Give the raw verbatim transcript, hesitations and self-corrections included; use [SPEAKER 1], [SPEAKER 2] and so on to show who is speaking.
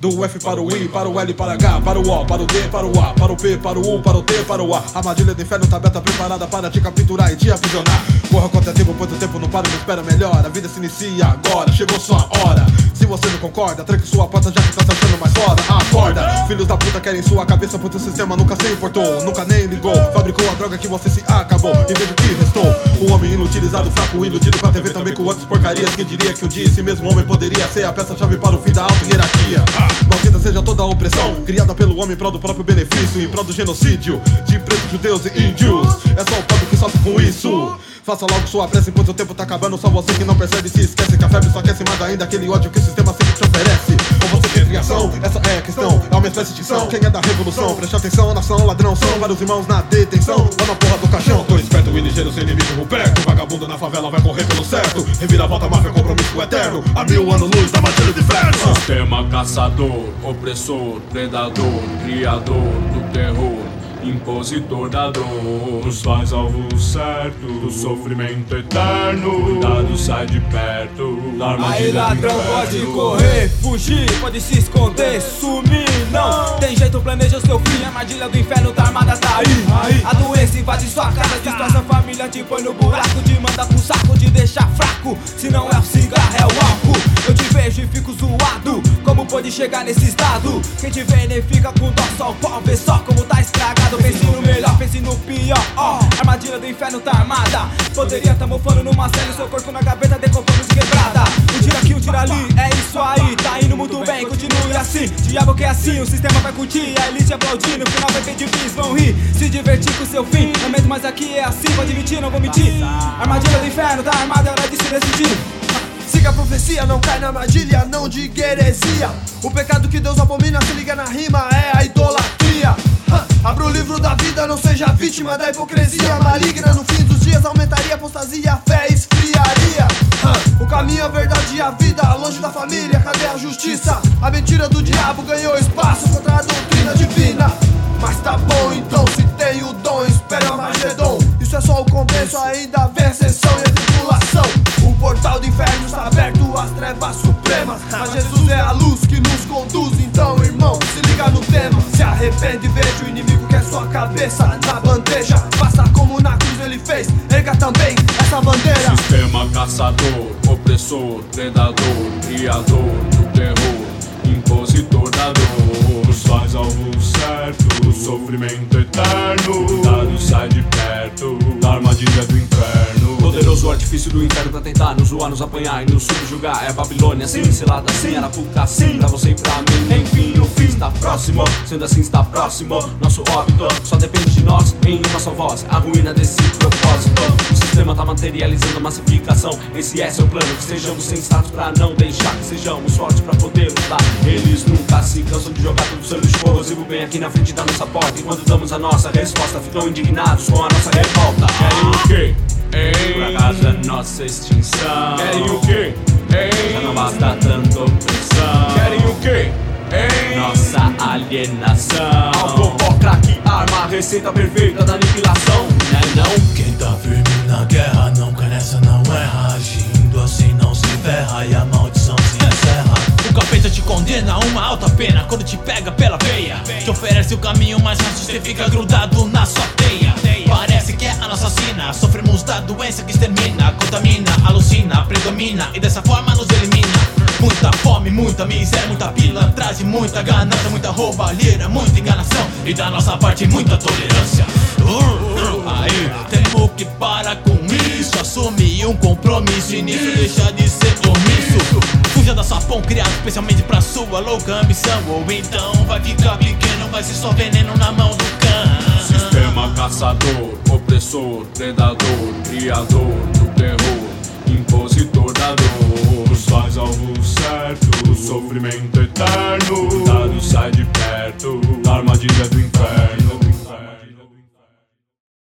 [SPEAKER 1] Do F para o I, para o L, para o H, para o O, para o D, para o A, para o P, para o U, para o T, para o A. A armadilha do inferno tá aberta, preparada para te capturar e te aprisionar. Corra contra tempo, pois o tempo não para, não espera melhor. A vida se inicia agora, chegou sua hora. Se você não concorda, tranque sua porta já que tá se achando mais foda. Acorda, filhos da puta querem sua cabeça, pois o sistema nunca se importou, nunca nem ligou. Fabricou a droga que você se acabou e veja o que restou. Um homem inutilizado, fraco, iludido com a T V também com outras porcarias. Quem diria que um dia esse mesmo homem poderia ser a peça-chave para o fim da alta hierarquia. Maldita seja toda a opressão criada pelo homem em prol do próprio benefício, em prol do genocídio de pretos, judeus e índios. É só o povo que sofre com isso. Faça logo sua pressa enquanto o tempo tá acabando. Só você que não percebe se esquece que a febre só aquece mais ainda aquele ódio que o sistema sempre te oferece. Ou você tem criação, essa é a questão, é uma espécie de extinção. Quem é da revolução, preste atenção, nação, ladrão, são vários irmãos na detenção, lá na porra do caixão. Tô esperto e ligeiro, sem inimigo por perto. Vagabundo na favela vai correr pelo certo. Reviravolta, máfia, compromisso eterno. A mil anos luz da matilha do inferno.
[SPEAKER 2] Sistema caçador, opressor, predador, criador do terror, impositor da dor, nos faz alvo certo do sofrimento eterno. Cuidado, sai de perto da armadilha.
[SPEAKER 3] Aí ladrão pode correr, fugir, pode se esconder, sumir. Não tem jeito, planeja o seu fim. A armadilha do inferno tá armada, tá aí, aí. A doença invade sua casa, destrói sua família, te põe no buraco, te manda pro saco, te deixa fraco. Se não é o cigarro, é o álcool. Eu te vejo e fico zoado, como pode chegar nesse estado? Quem te vê nem fica com dó, só o pau, vê só como tá estragado. Pense no melhor, pense no pior, ó. A armadilha do inferno tá armada. Poderia tá mofando numa cela, seu corpo na gaveta decompando de quebrada. Um tira aqui, um tira ali, é isso aí. Tá indo muito bem, continue assim. Diabo que é assim, o sistema vai curtir, a elite aplaudir. No final vai ver difícil, vão rir, se divertir com seu fim. Lamento, mas aqui é assim, pode mentir, não vou mentir. A armadilha do inferno tá armada, é hora de se decidir.
[SPEAKER 4] Siga a profecia, não cai na armadilha, não de heresia. O pecado que Deus abomina, se liga na rima, é a idolatria. Abra o livro da vida, não seja vítima da hipocrisia maligna. No fim dos dias aumentaria a apostasia, a fé esfriaria. O caminho, a verdade e a vida, longe da família, cadê a justiça? A mentira do diabo ganhou espaço contra a doutrina divina. Mas tá bom então, se tem o dom, espere o Armagedon. Isso é só o começo, ainda vem a ascensão e a tribulação. O portal do inferno está aberto às trevas supremas, mas Jesus é a luz que nos conduz. Então irmão, se liga no tema. Se arrepende, veja o inimigo que é sua cabeça na bandeja. Faça como na cruz ele fez, erga também essa bandeira.
[SPEAKER 2] Sistema caçador, opressor, predador, criador do terror, impositor da dor, nos faz alvo certo do sofrimento eterno. Cuidado, sai de perto da armadilha do inferno.
[SPEAKER 5] Poderoso artifício do inferno pra tentar nos zoar, nos apanhar e nos subjugar. É Babilônia, sim, selada assim, Arapuca assim, pra você e pra mim. Enfim, o fim está próximo, sendo assim está próximo. Nosso óbito só depende de nós, em uma só voz, a ruína desse propósito. O sistema tá materializando a massificação, esse é seu plano. Que sejamos sensatos pra não deixar que sejamos fortes pra poder lutar. Eles nunca se cansam de jogar todo o seu lixo corrosivo bem aqui na frente da nossa porta. Enquanto damos a nossa resposta, ficam indignados com a nossa revolta.
[SPEAKER 2] Querem o quê? Ei,
[SPEAKER 5] por acaso é nossa extinção.
[SPEAKER 2] Querem o quê? Ei,
[SPEAKER 5] já não basta tanta opressão.
[SPEAKER 2] Querem o quê? Ei,
[SPEAKER 5] nossa alienação.
[SPEAKER 2] Alcopó, crack, arma, receita perfeita da aniquilação.
[SPEAKER 5] Não é não?
[SPEAKER 6] Quem tá firme na guerra não cai nessa, não erra. Agindo assim não se ferra e a maldição se encerra.
[SPEAKER 7] O capeta te condena a uma alta pena quando te pega pela veia. Te oferece o caminho mais fácil, você fica grudado na sua teia. Parece que é a nossa sina, sofremos da doença que extermina, contamina, alucina, predomina e dessa forma nos elimina. Muita fome, muita miséria, muita pilantragem, muita ganância, muita roubalheira, muita enganação e da nossa parte muita tolerância. Aí, temos que parar com isso, assumir um compromisso e nisso deixar de ser omisso. Fuja da sua pão criado especialmente pra sua louca ambição, ou então vai ficar pequeno, vai ser só veneno na mão do cão.
[SPEAKER 2] Sistema caçador, opressor, predador, criador do terror, impositor da dor, nos faz alvo certo do sofrimento eterno. Cuidado, sai de perto da armadilha do inferno.